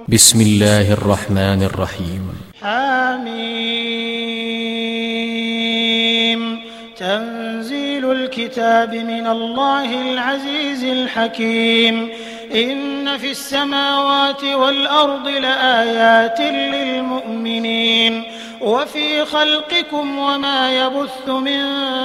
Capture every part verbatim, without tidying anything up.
بسم الله الرحمن الرحيم. حميم. تنزيل الكتاب من الله العزيز الحكيم. إن في السماوات والأرض لآيات للمؤمنين وفي خلقكم وما يبث من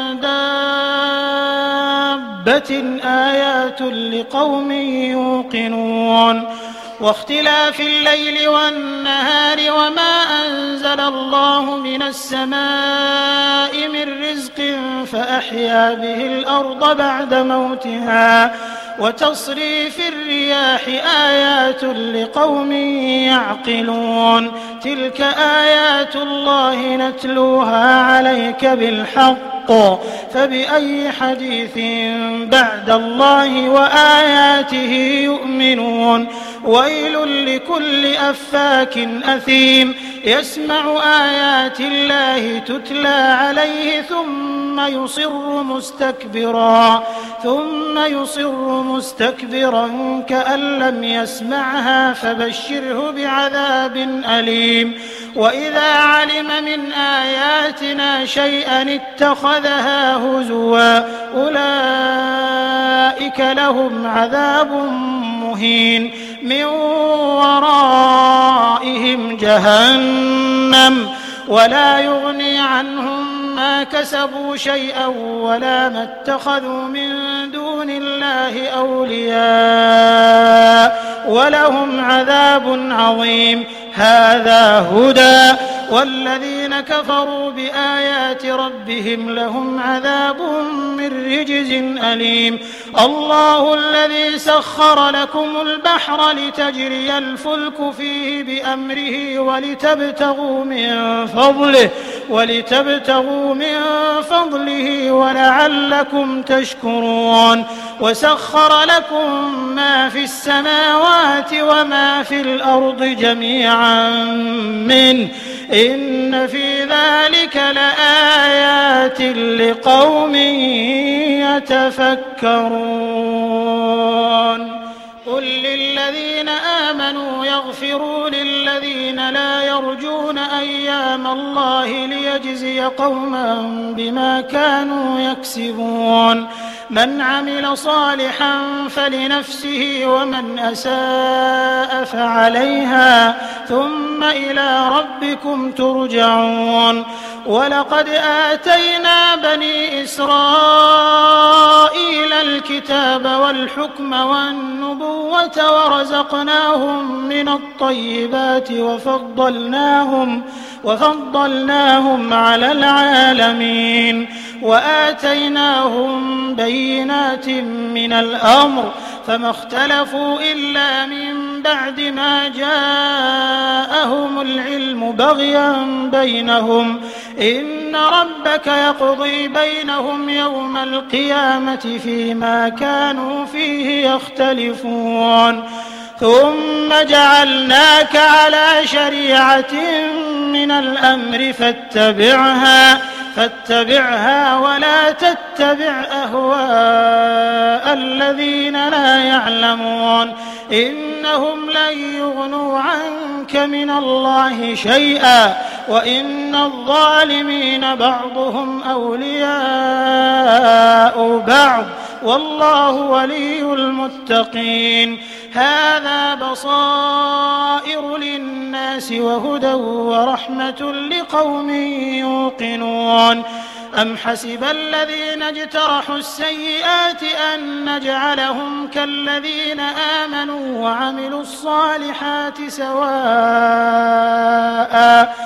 دابة آيات لقوم يوقنون. واختلاف الليل والنهار وما أنزل الله من السماء من رزق فأحيا به الأرض بعد موتها وتصريف الرياح آيات لقوم يعقلون. تلك آيات الله نتلوها عليك بالحق فبأي حديث بعد الله وآياته يؤمنون. ويل لكل أفاك أثيم يسمع آيات الله تتلى عليه ثم يصر مستكبرا ثم يصر مستكبرا كأن لم يسمعها فبشره بعذاب أليم. وإذا علم من آياتنا شيئا اتخذها هزوا أولئك لهم عذاب مهين من ورائهم جهنم ولا يغني عنهم ما كسبوا شيئا ولا ما اتخذوا من دون الله أولياء ولهم عذاب عظيم. هذا هدى والذين كفروا بآيات ربهم لهم عذاب من رجز أليم. الله الذي سخر لكم البحر لتجري الفلك فيه بأمره ولتبتغوا من فضله ولتبتغوا من فضله ولعلكم تشكرون. وسخر لكم ما في السماوات وما في الأرض جميعا منه إن في ذلك لآيات لقوم يتفكرون. قل للذين آمنوا يغفروا للذين لا يرجون أيام الله ليجزي قوما بما كانوا يكسبون. من عمل صالحا فلنفسه ومن أساء فعليها ثم إلى ربكم ترجعون. ولقد آتينا بني إسرائيل الكتاب والحكم والنبوة ورزقناهم من الطيبات وفضلناهم وفضلناهم على العالمين وآتيناهم بينات من الأمر فما اختلفوا إلا من بعد ما جاءهم العلم بغيا بينهم إن ربك يقضي بينهم يوم القيامة فيما كانوا فيه يختلفون. ثم جعلناك على شريعة من الأمر فاتبعها فاتبعها ولا تتبع أهواء الذين لا يعلمون إنهم لن يغنوا عنك من الله شيئا وإن الظالمين بعضهم أولياء بعض والله ولي المتقين. هذا بصائر للناس وهدى ورحمة لقوم يوقنون. أم حسب الذين اجترحوا السيئات أن نجعلهم كالذين آمنوا وعملوا الصالحات سواء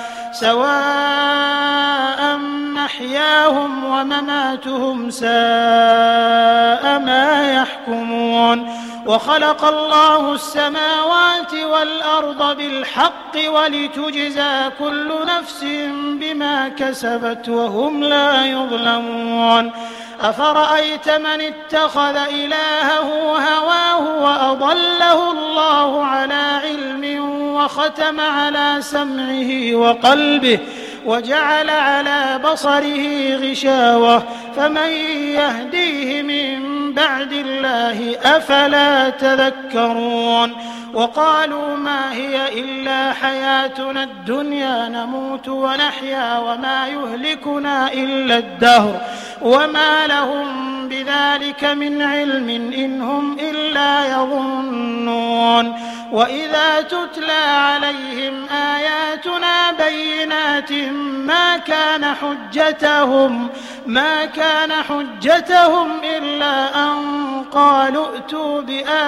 سواء محياهم ومماتهم ساء ما يحكمون. وخلق الله السماوات والأرض بالحق ولتجزى كل نفس بما كسبت وهم لا يظلمون. أفرأيت من اتخذ إلهه هواه وأضله الله على علم وختم على سمعه وقلبه وجعل على بصره غشاوة فمن يهديه من بعد الله أفلا تذكرون. وقالوا ما هي إلا حياتنا الدنيا نموت ونحيا وما يهلكنا إلا الدهر وما لهم بذلك من علم إن هم إلا يظنون وإذا تتلى عليهم آياتنا بينات ما كان حجتهم ما كان حجتهم إلا أن قالوا ائتوا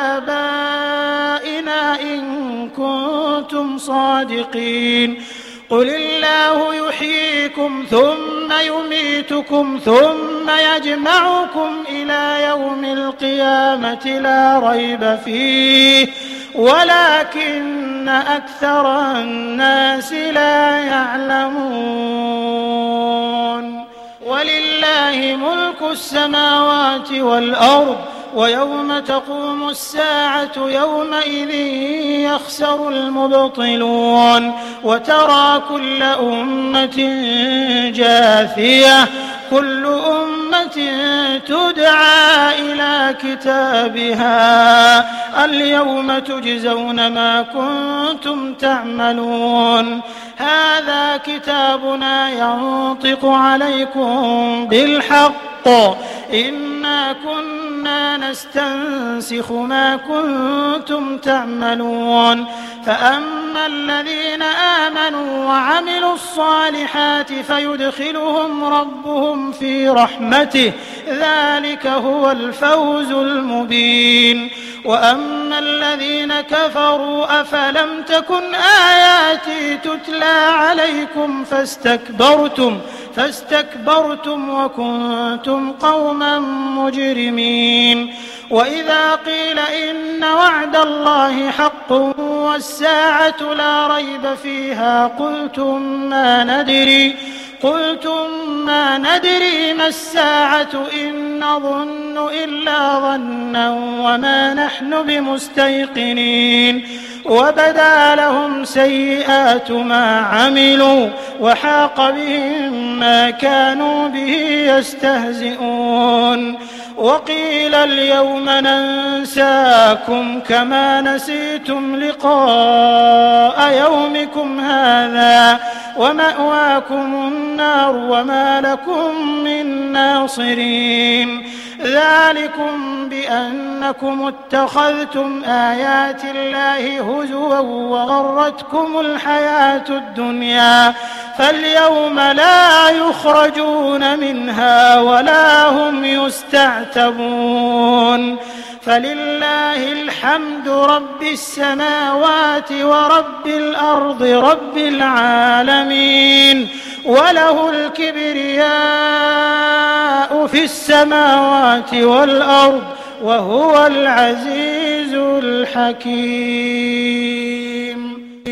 بآبائنا إن كنتم صادقين قل الله يحييكم ثم يميتكم ثم يجمعكم إلى يوم القيامة لا ريب فيه ولكن أكثر الناس لا يعلمون ولله ملك السماوات والأرض ويوم تقوم الساعة يومئذ يخسر المبطلون وترى كل أمة جاثية كل أمة تدعى إلى كتابها اليوم تجزون ما كنتم تعملون هذا كتابنا ينطق عليكم بالحق إنا كنا نستنسخ ما كنتم تعملون فأما الذين آمنوا وعملوا الصالحات فيدخلهم ربهم في رحمته ذلك هو الفوز المبين وأما الذين كفروا أفلم تكن آياتي تتلى عليكم فاستكبرتم فاستكبرتم وكنتم قوما مجرمين وإذا قيل إن وعد الله حق والساعة لا ريب فيها قلتم ما ندري قلتم ما ندري ما الساعة إن نظن إلا ظنا وما نحن بمستيقنين وبدا لهم سيئات ما عملوا وحاق بهم ما كانوا به يستهزئون وقيل اليوم ننساكم كما نسيتم لقاء يومكم هذا ومأواكم النار وما لكم من ناصرين ذلكم بأنكم اتخذتم آيات الله هزوا وغرتكم الحياة الدنيا فاليوم لا يخرجون منها ولا هم يستعتبون فلله الحمد رب السماوات ورب الأرض رب العالمين وله الكبرياء في السماوات والأرض وهو العزيز الحكيم.